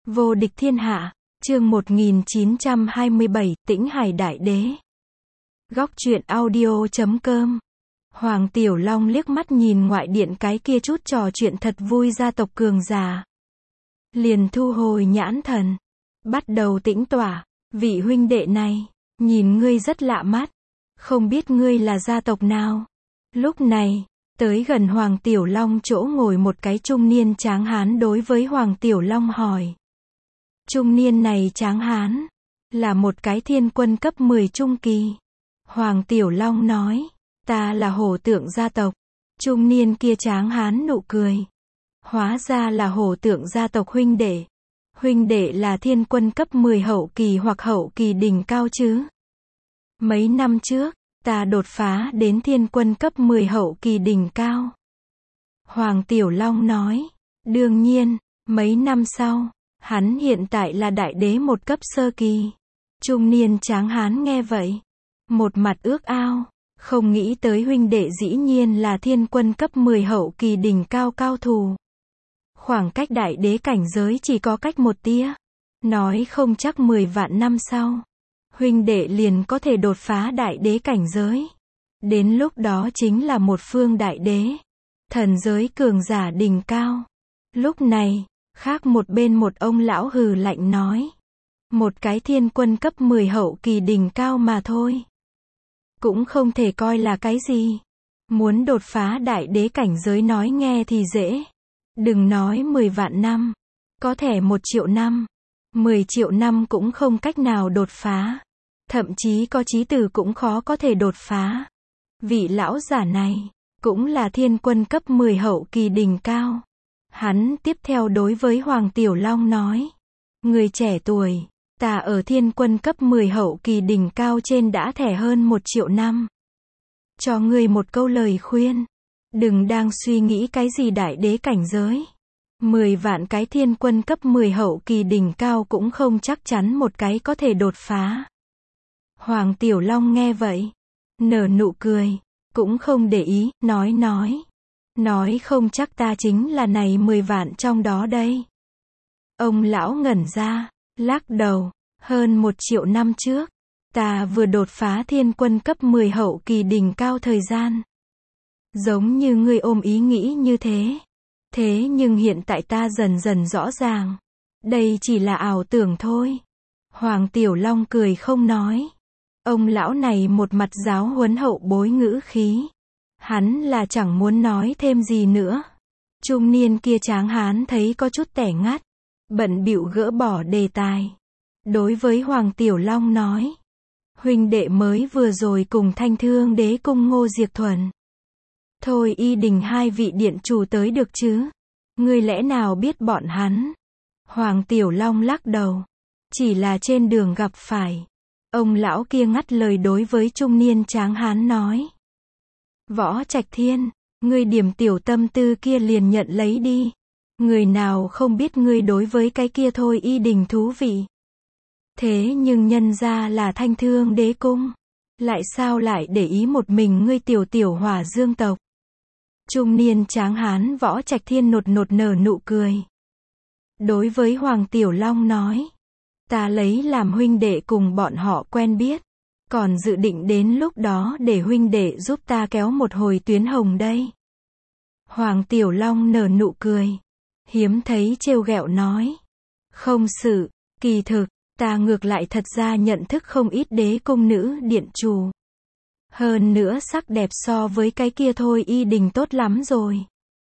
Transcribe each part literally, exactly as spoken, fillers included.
Vô địch thiên hạ, chương một nghìn chín trăm hai mươi bảy, Tĩnh Hải Đại Đế. Góc truyện audio chấm com. Hoàng Tiểu Long liếc mắt nhìn ngoại điện cái kia chút trò chuyện thật vui gia tộc cường giả. Liền thu hồi nhãn thần. Bắt đầu tĩnh tỏa. Vị huynh đệ này, nhìn ngươi rất lạ mắt. Không biết ngươi là gia tộc nào. Lúc này, tới gần Hoàng Tiểu Long chỗ ngồi một cái trung niên tráng hán đối với Hoàng Tiểu Long hỏi. Trung niên này tráng hán, là một cái thiên quân cấp mười trung kỳ. Hoàng Tiểu Long nói, ta là hổ tượng gia tộc. Trung niên kia tráng hán nụ cười. Hóa ra là hổ tượng gia tộc huynh đệ. Huynh đệ là thiên quân cấp mười hậu kỳ hoặc hậu kỳ đỉnh cao chứ. Mấy năm trước, ta đột phá đến thiên quân cấp mười hậu kỳ đỉnh cao. Hoàng Tiểu Long nói, đương nhiên, mấy năm sau, hắn hiện tại là đại đế một cấp sơ kỳ. Trung niên tráng hán nghe vậy, một mặt ước ao, không nghĩ tới huynh đệ dĩ nhiên là thiên quân cấp mười hậu kỳ đỉnh cao cao thủ. Khoảng cách đại đế cảnh giới chỉ có cách một tia, nói không chắc mười vạn năm sau, huynh đệ liền có thể đột phá đại đế cảnh giới. Đến lúc đó chính là một phương đại đế, thần giới cường giả đỉnh cao. Lúc này, khác một bên một ông lão hừ lạnh nói, một cái thiên quân cấp mười hậu kỳ đỉnh cao mà thôi, cũng không thể coi là cái gì. Muốn đột phá đại đế cảnh giới nói nghe thì dễ, đừng nói mười vạn năm, có thể một triệu năm, mười triệu năm cũng không cách nào đột phá, thậm chí có chí tử cũng khó có thể đột phá. Vị lão giả này, cũng là thiên quân cấp mười hậu kỳ đỉnh cao. Hắn tiếp theo đối với Hoàng Tiểu Long nói, người trẻ tuổi, ta ở thiên quân cấp mười hậu kỳ đỉnh cao trên đã thẻ hơn một triệu năm. Cho ngươi một câu lời khuyên, đừng đang suy nghĩ cái gì đại đế cảnh giới. Mười vạn cái thiên quân cấp mười hậu kỳ đỉnh cao cũng không chắc chắn một cái có thể đột phá. Hoàng Tiểu Long nghe vậy, nở nụ cười, cũng không để ý, nói nói. Nói không chắc ta chính là này mười vạn trong đó đây. Ông lão ngẩn ra, lắc đầu, hơn một triệu năm trước, ta vừa đột phá thiên quân cấp mười hậu kỳ đỉnh cao thời gian. Giống như ngươi ôm ý nghĩ như thế. Thế nhưng hiện tại ta dần dần rõ ràng, đây chỉ là ảo tưởng thôi. Hoàng Tiểu Long cười không nói. Ông lão này một mặt giáo huấn hậu bối ngữ khí. Hắn là chẳng muốn nói thêm gì nữa. Trung niên kia tráng hán thấy có chút tẻ ngắt, bận bịu gỡ bỏ đề tài. Đối với Hoàng Tiểu Long nói, huynh đệ mới vừa rồi cùng Thanh Thương Đế cung Ngô Diệp Thuần, Thôi Y Đình hai vị điện chủ tới được chứ? Ngươi lẽ nào biết bọn hắn? Hoàng Tiểu Long lắc đầu, chỉ là trên đường gặp phải. Ông lão kia ngắt lời đối với trung niên tráng hán nói, Võ Trạch Thiên, ngươi điểm tiểu tâm tư kia liền nhận lấy đi. Người nào không biết ngươi đối với cái kia Thôi Y Đình thú vị. Thế nhưng nhân ra là Thanh Thương Đế cung, lại sao lại để ý một mình ngươi tiểu tiểu Hỏa Dương tộc. Trung niên tráng hán Võ Trạch Thiên nột nột nở nụ cười. Đối với Hoàng Tiểu Long nói, ta lấy làm huynh đệ cùng bọn họ quen biết, còn dự định đến lúc đó để huynh đệ giúp ta kéo một hồi tuyến hồng đây. Hoàng Tiểu Long nở nụ cười, hiếm thấy trêu ghẹo nói, không sự, kỳ thực, ta ngược lại thật ra nhận thức không ít đế cung nữ điện chủ. Hơn nữa sắc đẹp so với cái kia Thôi Y Đình tốt lắm rồi.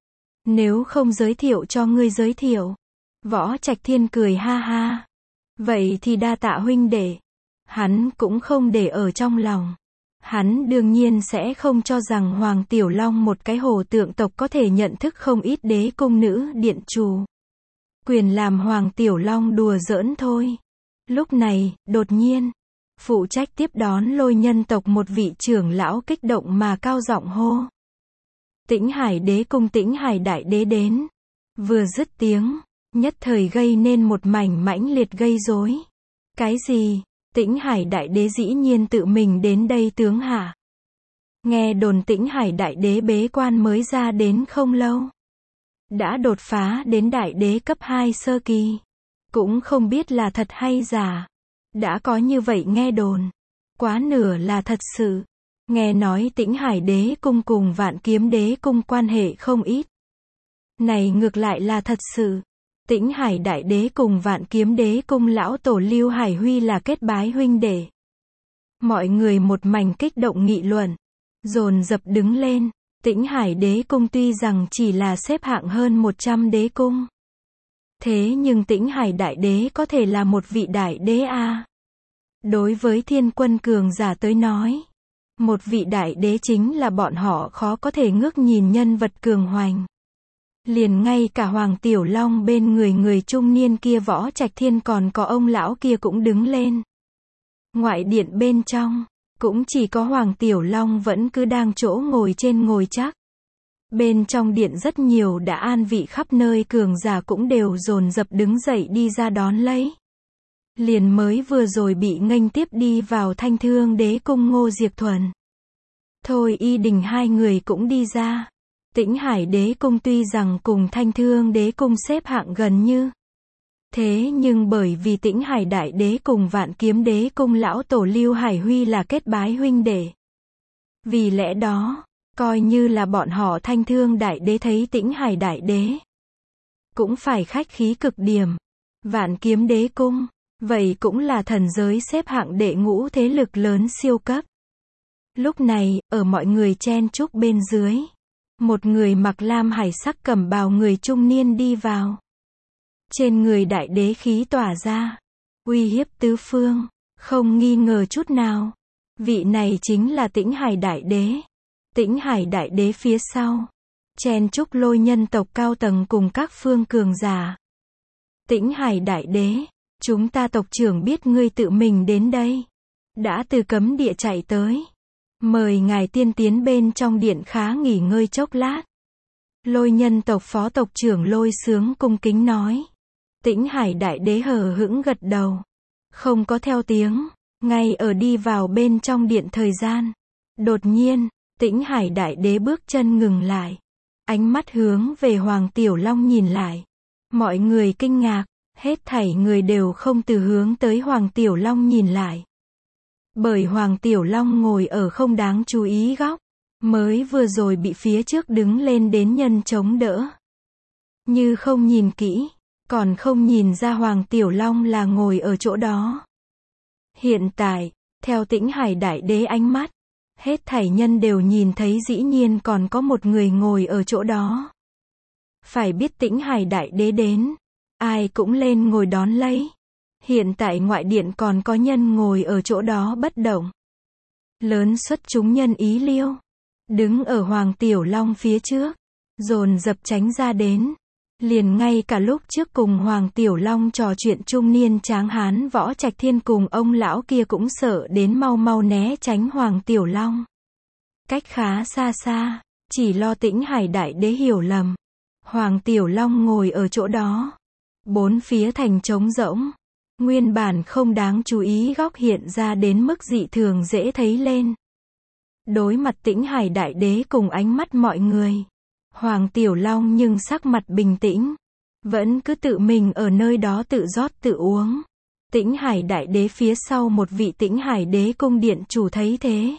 Nếu không giới thiệu cho ngươi giới thiệu. Võ Trạch Thiên cười ha ha. Vậy thì đa tạ huynh đệ. Hắn cũng không để ở trong lòng. Hắn đương nhiên sẽ không cho rằng Hoàng Tiểu Long một cái hổ tượng tộc có thể nhận thức không ít đế cung nữ điện chủ. Quyền làm Hoàng Tiểu Long đùa giỡn thôi. Lúc này, đột nhiên, phụ trách tiếp đón Lôi nhân tộc một vị trưởng lão kích động mà cao giọng hô. Tĩnh Hải Đế cung Tĩnh Hải Đại Đế đến. Vừa dứt tiếng, nhất thời gây nên một mảnh mãnh liệt gây rối. Cái gì? Tĩnh Hải Đại Đế dĩ nhiên tự mình đến đây tướng hạ. Nghe đồn Tĩnh Hải Đại Đế bế quan mới ra đến không lâu, đã đột phá đến Đại Đế cấp hai sơ kỳ. Cũng không biết là thật hay giả. Đã có như vậy nghe đồn. Quá nửa là thật sự. Nghe nói Tĩnh Hải Đế Cung cùng Vạn Kiếm Đế Cung quan hệ không ít. Này ngược lại là thật sự. Tĩnh Hải Đại Đế cùng Vạn Kiếm Đế Cung lão tổ Lưu Hải Huy là kết bái huynh đệ. Mọi người một mảnh kích động nghị luận, dồn dập đứng lên. Tĩnh Hải Đế Cung tuy rằng chỉ là xếp hạng hơn một trăm đế cung. Thế nhưng Tĩnh Hải Đại Đế có thể là một vị đại đế a. À. Đối với thiên quân cường giả tới nói, một vị đại đế chính là bọn họ khó có thể ngước nhìn nhân vật cường hoành. Liền ngay cả Hoàng Tiểu Long bên người người trung niên kia Võ Trạch Thiên còn có ông lão kia cũng đứng lên. Ngoại điện bên trong, cũng chỉ có Hoàng Tiểu Long vẫn cứ đang chỗ ngồi trên ngồi chắc. Bên trong điện rất nhiều đã an vị khắp nơi cường giả cũng đều dồn dập đứng dậy đi ra đón lấy. Liền mới vừa rồi bị nghênh tiếp đi vào Thanh Thương Đế Cung Ngô Diệp Thuần. Thôi Y Đình hai người cũng đi ra. Tĩnh Hải Đế Cung tuy rằng cùng Thanh Thương Đế Cung xếp hạng gần như. Thế nhưng bởi vì Tĩnh Hải Đại Đế cùng Vạn Kiếm Đế Cung lão tổ Lưu Hải Huy là kết bái huynh đệ. Vì lẽ đó, coi như là bọn họ Thanh Thương Đại Đế thấy Tĩnh Hải Đại Đế, cũng phải khách khí cực điểm. Vạn Kiếm Đế Cung, vậy cũng là thần giới xếp hạng đệ ngũ thế lực lớn siêu cấp. Lúc này, ở mọi người chen chúc bên dưới, một người mặc lam hải sắc cẩm bào người trung niên đi vào. Trên người đại đế khí tỏa ra, uy hiếp tứ phương, không nghi ngờ chút nào. Vị này chính là Tĩnh Hải Đại Đế. Tĩnh Hải Đại Đế phía sau, chen chúc lôi nhân tộc cao tầng cùng các phương cường giả. Tĩnh Hải Đại Đế, chúng ta tộc trưởng biết ngươi tự mình đến đây, đã từ cấm địa chạy tới. Mời ngài tiên tiến bên trong điện khá nghỉ ngơi chốc lát. Lôi nhân tộc phó tộc trưởng Lôi Sướng cung kính nói. Tĩnh Hải Đại Đế hờ hững gật đầu, không có theo tiếng. Ngay ở đi vào bên trong điện thời gian, đột nhiên, Tĩnh Hải Đại Đế bước chân ngừng lại, ánh mắt hướng về Hoàng Tiểu Long nhìn lại. Mọi người kinh ngạc, hết thảy người đều không từ hướng tới Hoàng Tiểu Long nhìn lại. Bởi Hoàng Tiểu Long ngồi ở không đáng chú ý góc, mới vừa rồi bị phía trước đứng lên đến nhân chống đỡ. Như không nhìn kỹ, còn không nhìn ra Hoàng Tiểu Long là ngồi ở chỗ đó. Hiện tại, theo Tĩnh Hải Đại Đế ánh mắt, hết thảy nhân đều nhìn thấy dĩ nhiên còn có một người ngồi ở chỗ đó. Phải biết Tĩnh Hải Đại Đế đến, ai cũng lên ngồi đón lấy. Hiện tại ngoại điện còn có nhân ngồi ở chỗ đó bất động. Lớn xuất chúng nhân ý liêu, đứng ở Hoàng Tiểu Long phía trước, dồn dập tránh ra đến. Liền ngay cả lúc trước cùng Hoàng Tiểu Long trò chuyện trung niên tráng hán Võ Trạch Thiên cùng ông lão kia cũng sợ đến mau mau né tránh Hoàng Tiểu Long. Cách khá xa xa, chỉ lo Tĩnh Hải Đại Đế hiểu lầm. Hoàng Tiểu Long ngồi ở chỗ đó, bốn phía thành trống rỗng. Nguyên bản không đáng chú ý góc hiện ra đến mức dị thường dễ thấy lên. Đối mặt Tĩnh Hải Đại Đế cùng ánh mắt mọi người, Hoàng Tiểu Long nhưng sắc mặt bình tĩnh, vẫn cứ tự mình ở nơi đó tự rót tự uống. Tĩnh Hải Đại Đế phía sau một vị Tĩnh Hải Đế cung điện chủ thấy thế,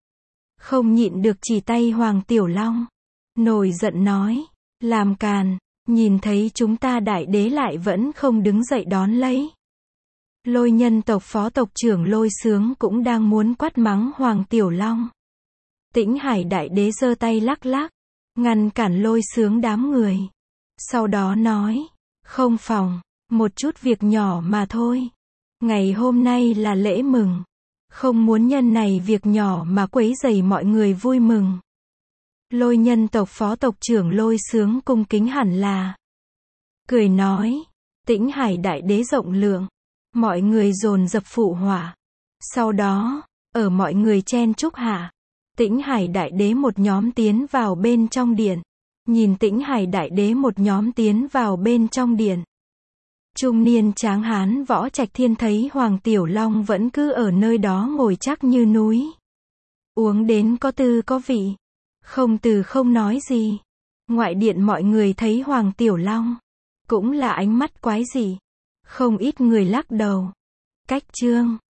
không nhịn được chỉ tay Hoàng Tiểu Long, nổi giận nói, làm càn, nhìn thấy chúng ta Đại Đế lại vẫn không đứng dậy đón lấy. Lôi nhân tộc phó tộc trưởng Lôi Sướng cũng đang muốn quát mắng Hoàng Tiểu Long. Tĩnh Hải Đại Đế giơ tay lắc lắc, ngăn cản Lôi Sướng đám người. Sau đó nói, không phòng, một chút việc nhỏ mà thôi. Ngày hôm nay là lễ mừng, không muốn nhân này việc nhỏ mà quấy rầy mọi người vui mừng. Lôi nhân tộc phó tộc trưởng Lôi Sướng cung kính hẳn là. Cười nói, Tĩnh Hải Đại Đế rộng lượng. Mọi người dồn dập phụ họa. Sau đó, ở mọi người chen chúc hạ, Tĩnh Hải Đại Đế một nhóm tiến vào bên trong điện. Nhìn Tĩnh Hải Đại Đế một nhóm tiến vào bên trong điện. Trung niên tráng hán Võ Trạch Thiên thấy Hoàng Tiểu Long vẫn cứ ở nơi đó ngồi chắc như núi. Uống đến có tư có vị. Không từ không nói gì. Ngoại điện mọi người thấy Hoàng Tiểu Long, cũng là ánh mắt quái dị. Không ít người lắc đầu. Cách chương